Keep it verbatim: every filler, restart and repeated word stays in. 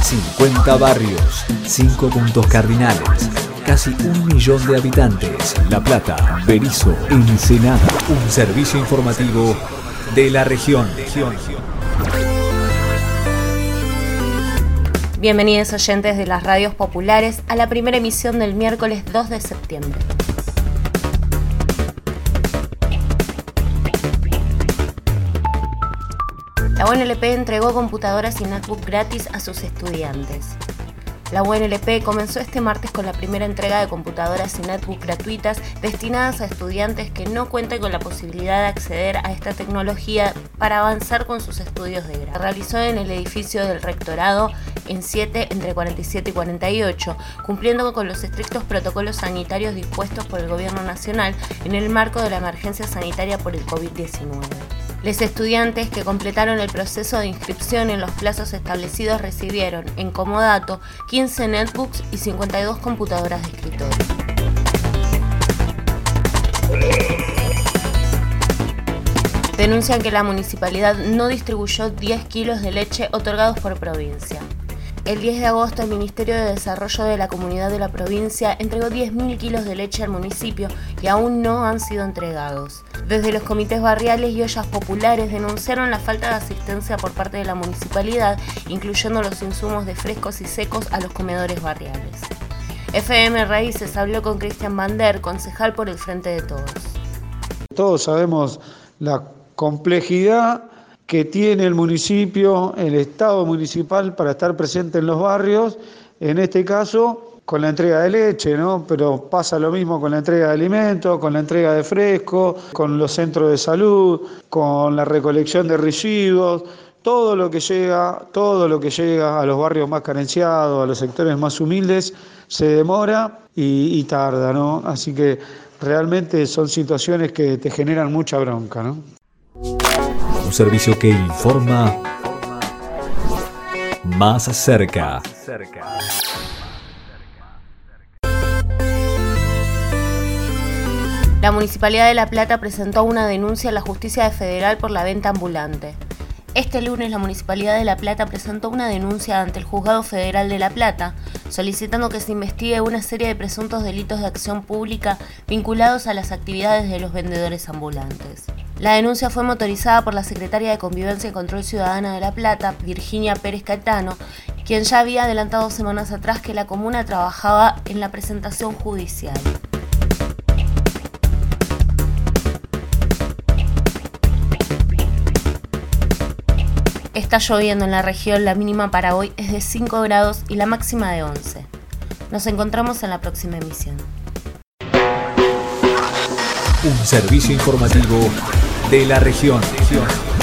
cincuenta barrios, cinco puntos cardinales, casi un millón de habitantes. La Plata, Berisso, Ensenada. Un servicio informativo de la región. Bienvenidos oyentes de las radios populares a la primera emisión del miércoles dos de septiembre. La U N L P entregó computadoras y netbook gratis a sus estudiantes. La U N L P comenzó este martes con la primera entrega de computadoras y netbook gratuitas destinadas a estudiantes que no cuenten con la posibilidad de acceder a esta tecnología para avanzar con sus estudios de grado. Se realizó en el edificio del rectorado en siete entre cuarenta y siete y cuarenta y ocho, cumpliendo con los estrictos protocolos sanitarios dispuestos por el Gobierno Nacional en el marco de la emergencia sanitaria por el covid diecinueve. Los estudiantes que completaron el proceso de inscripción en los plazos establecidos recibieron, en comodato, quince netbooks y cincuenta y dos computadoras de escritorio. Denuncian que la municipalidad no distribuyó diez kilos de leche otorgados por provincia. El diez de agosto, el Ministerio de Desarrollo de la Comunidad de la Provincia entregó diez mil kilos de leche al municipio y aún no han sido entregados. Desde los comités barriales y ollas populares denunciaron la falta de asistencia por parte de la municipalidad, incluyendo los insumos de frescos y secos a los comedores barriales. F M Raíces habló con Cristian Bander, concejal por el Frente de Todos. Todos sabemos la complejidad que tiene el municipio, el Estado municipal para estar presente en los barrios, en este caso con la entrega de leche, ¿no? Pero pasa lo mismo con la entrega de alimentos, con la entrega de fresco, con los centros de salud, con la recolección de residuos, todo lo que llega, todo lo que llega a los barrios más carenciados, a los sectores más humildes, se demora y, y tarda, ¿no? Así que realmente son situaciones que te generan mucha bronca, ¿no? Un servicio que informa más cerca. La Municipalidad de La Plata presentó una denuncia a la Justicia Federal por la venta ambulante. Este lunes la Municipalidad de La Plata presentó una denuncia ante el Juzgado Federal de La Plata, solicitando que se investigue una serie de presuntos delitos de acción pública vinculados a las actividades de los vendedores ambulantes. La denuncia fue motorizada por la secretaria de Convivencia y Control Ciudadana de La Plata, Virginia Pérez Caetano, quien ya había adelantado semanas atrás que la comuna trabajaba en la presentación judicial. Está lloviendo en la región, la mínima para hoy es de cinco grados y la máxima de once. Nos encontramos en la próxima emisión. Un servicio informativo de la región.